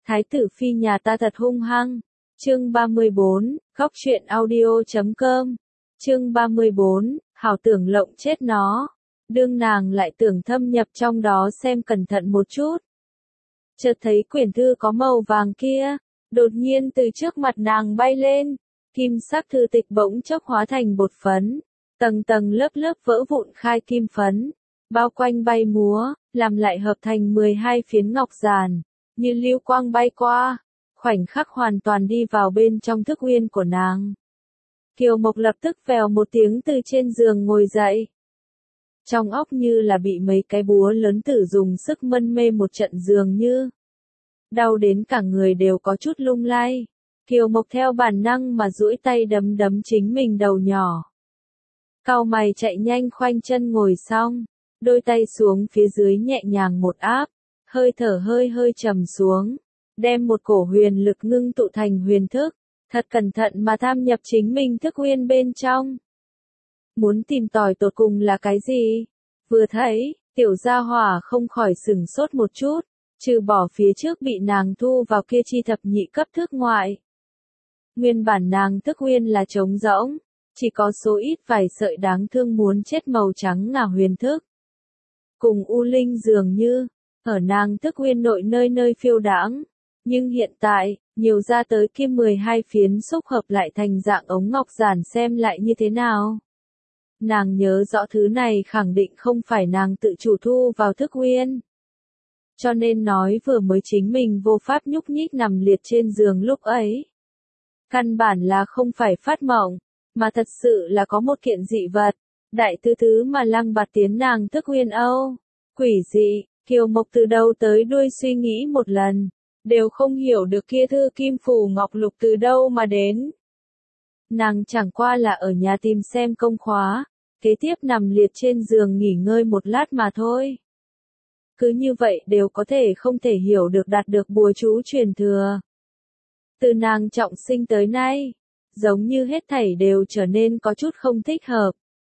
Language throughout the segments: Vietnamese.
Thái tử phi nhà ta thật hung hăng. Chương 34, góc truyện audio.com. Chương 34, hảo tưởng lộng chết nó. Đương nàng lại tưởng thâm nhập trong đó xem cẩn thận một chút. Chợt thấy quyển thư có màu vàng kia, đột nhiên từ trước mặt nàng bay lên, kim sắc thư tịch bỗng chốc hóa thành bột phấn, tầng tầng lớp lớp vỡ vụn khai kim phấn, bao quanh bay múa, làm lại hợp thành 12 phiến ngọc giản, như lưu quang bay qua, khoảnh khắc hoàn toàn đi vào bên trong thức uyên của nàng. Kiều Mộc lập tức vèo một tiếng từ trên giường ngồi dậy. Trong óc như là bị mấy cái búa lớn tử dùng sức mân mê một trận dường như. Đau đến cả người đều có chút lung lay. Kiều Mộc theo bản năng mà duỗi tay đấm đấm chính mình đầu nhỏ. Cau mày chạy nhanh khoanh chân ngồi xong, đôi tay xuống phía dưới nhẹ nhàng một áp, hơi thở hơi trầm xuống, đem một cổ huyền lực ngưng tụ thành huyền thức, thật cẩn thận mà tham nhập chính mình thức uyên bên trong. Muốn tìm tòi tột cùng là cái gì? Vừa thấy, tiểu gia hỏa không khỏi sửng sốt một chút, trừ bỏ phía trước bị nàng thu vào kia chi thập nhị cấp thức ngoại. Nguyên bản nàng thức uyên là trống rỗng, chỉ có số ít vài sợi đáng thương muốn chết màu trắng ngà huyền thức. Cùng U Linh dường như, ở nàng thức uyên nội nơi nơi phiêu đãng, nhưng hiện tại, nhiều ra tới kim 12 phiến xúc hợp lại thành dạng ống ngọc giản xem lại như thế nào. Nàng nhớ rõ thứ này khẳng định không phải nàng tự chủ thu vào thức uyên. Cho nên nói vừa mới chính mình vô pháp nhúc nhích nằm liệt trên giường lúc ấy. Căn bản là không phải phát mộng, mà thật sự là có một kiện dị vật, đại tư thứ mà lăng bạt tiến nàng thức uyên âu. Quỷ dị, Kiều Mộc từ đầu tới đuôi suy nghĩ một lần, đều không hiểu được kia thư kim phù ngọc lục từ đâu mà đến. Nàng chẳng qua là ở nhà tìm xem công khóa, kế tiếp nằm liệt trên giường nghỉ ngơi một lát mà thôi. Cứ như vậy đều có thể không thể hiểu được đạt được bùa chú truyền thừa. Từ nàng trọng sinh tới nay, giống như hết thảy đều trở nên có chút không thích hợp.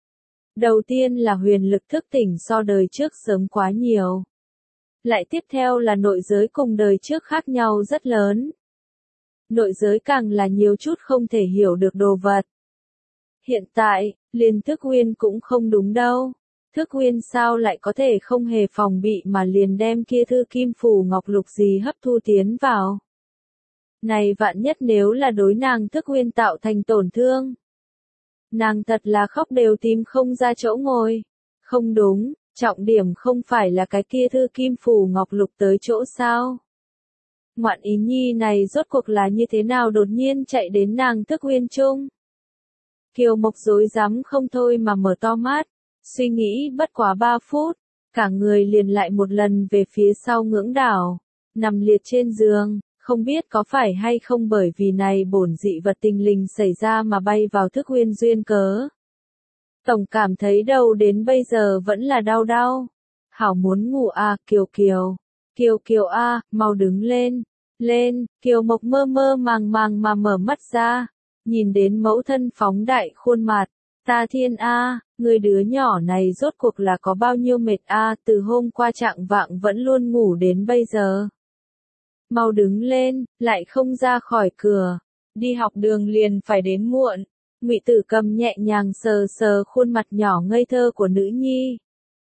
Đầu tiên là huyền lực thức tỉnh so đời trước sớm quá nhiều. Lại tiếp theo là nội giới cùng đời trước khác nhau rất lớn. Nội giới càng là nhiều chút không thể hiểu được đồ vật. Hiện tại, liền thức uyên cũng không đúng đâu. Thức uyên sao lại có thể không hề phòng bị mà liền đem kia thư kim phù ngọc lục gì hấp thu tiến vào. Này vạn nhất nếu là đối nàng thức uyên tạo thành tổn thương. Nàng thật là khóc đều tìm không ra chỗ ngồi. Không đúng, trọng điểm không phải là cái kia thư kim phù ngọc lục tới chỗ sao. Ngoạn ý nhi này rốt cuộc là như thế nào đột nhiên chạy đến nàng thức uyên chung. Kiều Mộc rối rắm không thôi mà mở to mắt, suy nghĩ bất quá 3 phút, cả người liền lại một lần về phía sau ngưỡng đảo, nằm liệt trên giường, không biết có phải hay không bởi vì này bổn dị vật tinh linh xảy ra mà bay vào thức uyên duyên cớ. Tổng cảm thấy đầu đến bây giờ vẫn là đau. Hảo muốn ngủ à, Kiều Kiều. Kiều Kiều à, mau đứng lên. Lên, Kiều Mộc mơ màng mà mở mắt ra, nhìn đến mẫu thân phóng đại khuôn mặt. Ta thiên a, người đứa nhỏ này rốt cuộc là có bao nhiêu mệt a, từ hôm qua chạng vạng vẫn luôn ngủ đến bây giờ. Mau đứng lên, lại không ra khỏi cửa. Đi học đường liền phải đến muộn. Ngụy Tử Cầm nhẹ nhàng sờ khuôn mặt nhỏ ngây thơ của nữ nhi.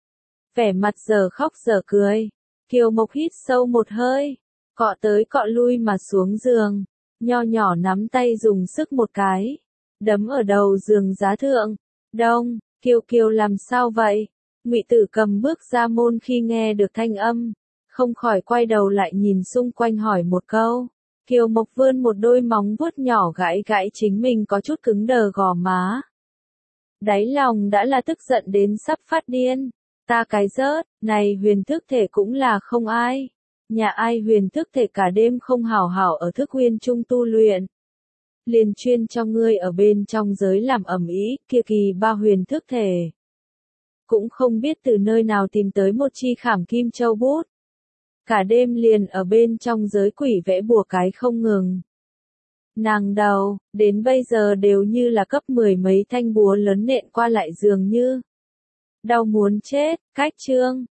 Vẻ mặt giờ khóc giờ cười. Kiều Mộc hít sâu một hơi, cọ tới cọ lui mà xuống giường, nho nhỏ nắm tay dùng sức một cái, đấm ở đầu giường giá thượng. Đông, Kiều Kiều làm sao vậy? Ngụy Tử Cầm bước ra môn khi nghe được thanh âm, không khỏi quay đầu lại nhìn xung quanh hỏi một câu. Kiều Mộc vươn một đôi móng vuốt nhỏ gãi chính mình có chút cứng đờ gò má. Đáy lòng đã là tức giận đến sắp phát điên. Ta cái rớt, này huyền thức thể cũng là không ai. Nhà ai huyền thức thể cả đêm không hảo hảo ở thức uyên chung tu luyện. Liền chuyên cho ngươi ở bên trong giới làm ẩm ý, kia kỳ ba huyền thức thể. Cũng không biết từ nơi nào tìm tới một chi khảm kim châu bút. Cả đêm liền ở bên trong giới quỷ vẽ bùa cái không ngừng. Nàng đầu, đến bây giờ đều như là cấp 10 mấy thanh búa lớn nện qua lại dường như. Đau muốn chết, cách chương.